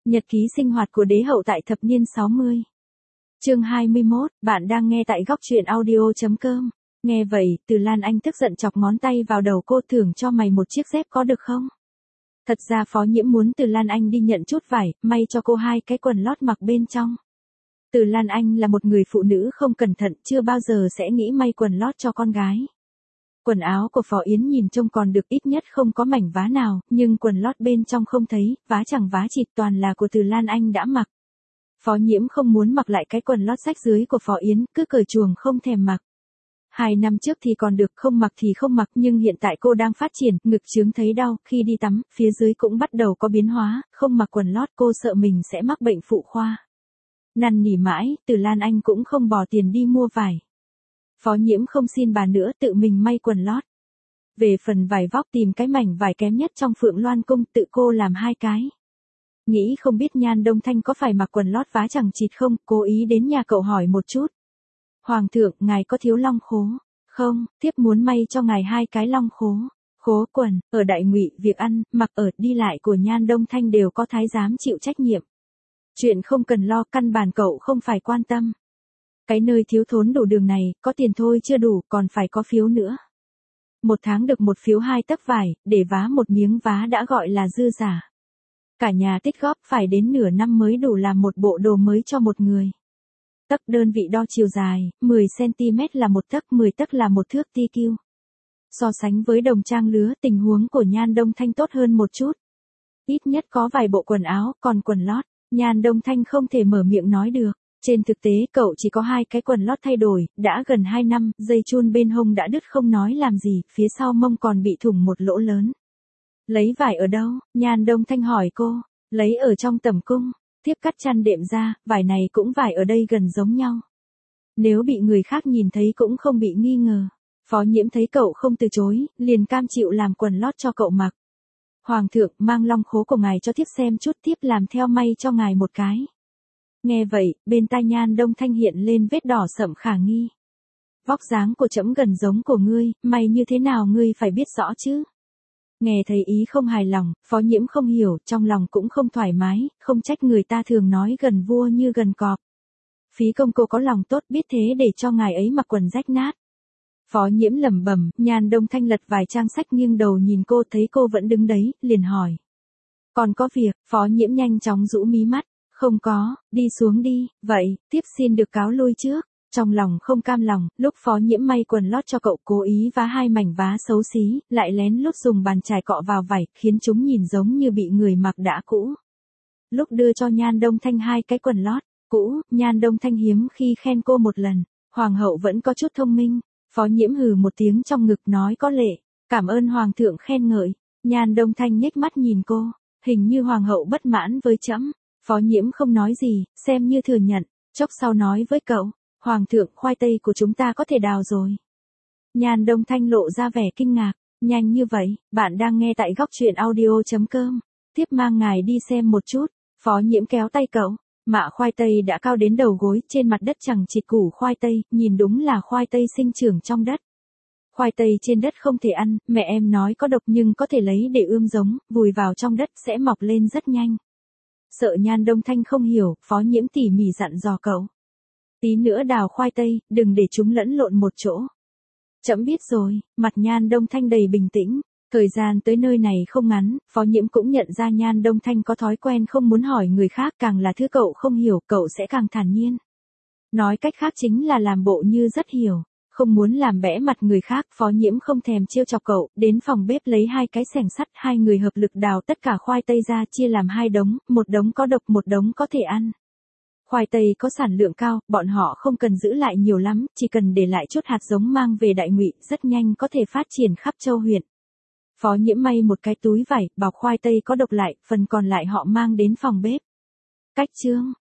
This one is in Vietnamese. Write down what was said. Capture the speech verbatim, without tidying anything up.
Nhật ký sinh hoạt của đế hậu tại thập niên sáu mươi. Chương hai mươi mốt, bạn đang nghe tại góc truyện audio.com. Nghe vậy, Từ Lan Anh tức giận chọc ngón tay vào đầu cô, thưởng cho mày một chiếc dép có được không? Thật ra Phó Nhiễm muốn Từ Lan Anh đi nhận chút vải, may cho cô hai cái quần lót mặc bên trong. Từ Lan Anh là một người phụ nữ không cẩn thận, chưa bao giờ sẽ nghĩ may quần lót cho con gái. Quần áo của Phó Yến nhìn trông còn được, ít nhất không có mảnh vá nào, nhưng quần lót bên trong không thấy, vá chẳng vá chịt, toàn là của Từ Lan Anh đã mặc. Phó Nhiễm không muốn mặc lại cái quần lót rách dưới của Phó Yến, cứ cởi chuồng không thèm mặc. Hai năm trước thì còn được, không mặc thì không mặc, nhưng hiện tại cô đang phát triển, ngực chướng thấy đau, khi đi tắm, phía dưới cũng bắt đầu có biến hóa, không mặc quần lót cô sợ mình sẽ mắc bệnh phụ khoa. Năn nỉ mãi, Từ Lan Anh cũng không bỏ tiền đi mua vải. Phó Nhiễm không xin bà nữa, tự mình may quần lót. Về phần vải vóc, tìm cái mảnh vải kém nhất trong Phượng Loan Cung, tự cô làm hai cái. Nghĩ không biết Nhan Đông Thanh có phải mặc quần lót vá chẳng chịt không, cố ý đến nhà cậu hỏi một chút. Hoàng thượng, ngài có thiếu long khố? Không, thiếp muốn may cho ngài hai cái long khố. Khố quần, ở Đại Ngụy, việc ăn, mặc ở, đi lại của Nhan Đông Thanh đều có thái giám chịu trách nhiệm. Chuyện không cần lo, căn bản cậu không phải quan tâm. Cái nơi thiếu thốn đủ đường này, có tiền thôi chưa đủ, còn phải có phiếu nữa. Một tháng được một phiếu hai tấc vải, để vá một miếng vá đã gọi là dư giả. Cả nhà tích góp phải đến nửa năm mới đủ làm một bộ đồ mới cho một người. Tấc đơn vị đo chiều dài, mười xăng-ti-mét là một tấc, mười tấc là một thước ti kiu. So sánh với đồng trang lứa, tình huống của Nhan Đông Thanh tốt hơn một chút. Ít nhất có vài bộ quần áo, còn quần lót, Nhan Đông Thanh không thể mở miệng nói được. Trên thực tế cậu chỉ có hai cái quần lót thay đổi, đã gần hai năm, dây chun bên hông đã đứt không nói làm gì, phía sau mông còn bị thủng một lỗ lớn. Lấy vải ở đâu? Nhan Đông Thanh hỏi cô. Lấy ở trong tẩm cung. Thiếp cắt chăn đệm ra, vải này cũng vải ở đây gần giống nhau. Nếu bị người khác nhìn thấy cũng không bị nghi ngờ. Phó Nhiễm thấy cậu không từ chối, liền cam chịu làm quần lót cho cậu mặc. Hoàng thượng, mang long khố của ngài cho thiếp xem chút, thiếp làm theo may cho ngài một cái. Nghe vậy, bên tai Nhan Đông Thanh hiện lên vết đỏ sậm khả nghi. Vóc dáng của trẫm gần giống của ngươi, may như thế nào ngươi phải biết rõ chứ. Nghe thấy ý không hài lòng, Phó Nhiễm không hiểu, trong lòng cũng không thoải mái, không trách người ta thường nói gần vua như gần cọp. Phí công cô có lòng tốt, biết thế để cho ngài ấy mặc quần rách nát. Phó Nhiễm lẩm bẩm, Nhan Đông Thanh lật vài trang sách nghiêng đầu nhìn cô, thấy cô vẫn đứng đấy, liền hỏi. Còn có việc? Phó Nhiễm nhanh chóng rũ mí mắt. Không có, đi xuống đi, vậy, tiếp xin được cáo lui trước. Trong lòng không cam lòng, lúc Phó Nhiễm may quần lót cho cậu cố ý vá hai mảnh vá xấu xí, lại lén lút dùng bàn chải cọ vào vải, khiến chúng nhìn giống như bị người mặc đã cũ. Lúc đưa cho Nhan Đông Thanh hai cái quần lót cũ, Nhan Đông Thanh hiếm khi khen cô một lần, Hoàng hậu vẫn có chút thông minh. Phó Nhiễm hừ một tiếng trong ngực nói có lệ, cảm ơn Hoàng thượng khen ngợi. Nhan Đông Thanh nhếch mắt nhìn cô, hình như Hoàng hậu bất mãn với trẫm. Phó Nhiễm không nói gì, xem như thừa nhận, chốc sau nói với cậu, Hoàng thượng, khoai tây của chúng ta có thể đào rồi. Nhan Đông Thanh lộ ra vẻ kinh ngạc, nhanh như vậy, bạn đang nghe tại góc truyện audio.com, tiếp mang ngài đi xem một chút. Phó Nhiễm kéo tay cậu, mạ khoai tây đã cao đến đầu gối, trên mặt đất chẳng chịt củ khoai tây, nhìn đúng là khoai tây sinh trưởng trong đất. Khoai tây trên đất không thể ăn, mẹ em nói có độc nhưng có thể lấy để ươm giống, vùi vào trong đất sẽ mọc lên rất nhanh. Sợ Nhan Đông Thanh không hiểu, Phó Nhiễm tỉ mỉ dặn dò cậu. Tí nữa đào khoai tây, đừng để chúng lẫn lộn một chỗ. Trẫm biết rồi, mặt Nhan Đông Thanh đầy bình tĩnh. Thời gian tới nơi này không ngắn, Phó Nhiễm cũng nhận ra Nhan Đông Thanh có thói quen không muốn hỏi người khác, càng là thứ cậu không hiểu, cậu sẽ càng thản nhiên. Nói cách khác chính là làm bộ như rất hiểu. Không muốn làm bẽ mặt người khác, Phó Nhiễm không thèm trêu chọc cậu, đến phòng bếp lấy hai cái xẻng sắt, hai người hợp lực đào tất cả khoai tây ra, chia làm hai đống, một đống có độc, một đống có thể ăn. Khoai tây có sản lượng cao, bọn họ không cần giữ lại nhiều lắm, chỉ cần để lại chút hạt giống mang về Đại Ngụy, rất nhanh có thể phát triển khắp châu huyện. Phó Nhiễm may một cái túi vải, bọc khoai tây có độc lại, phần còn lại họ mang đến phòng bếp. Cách chương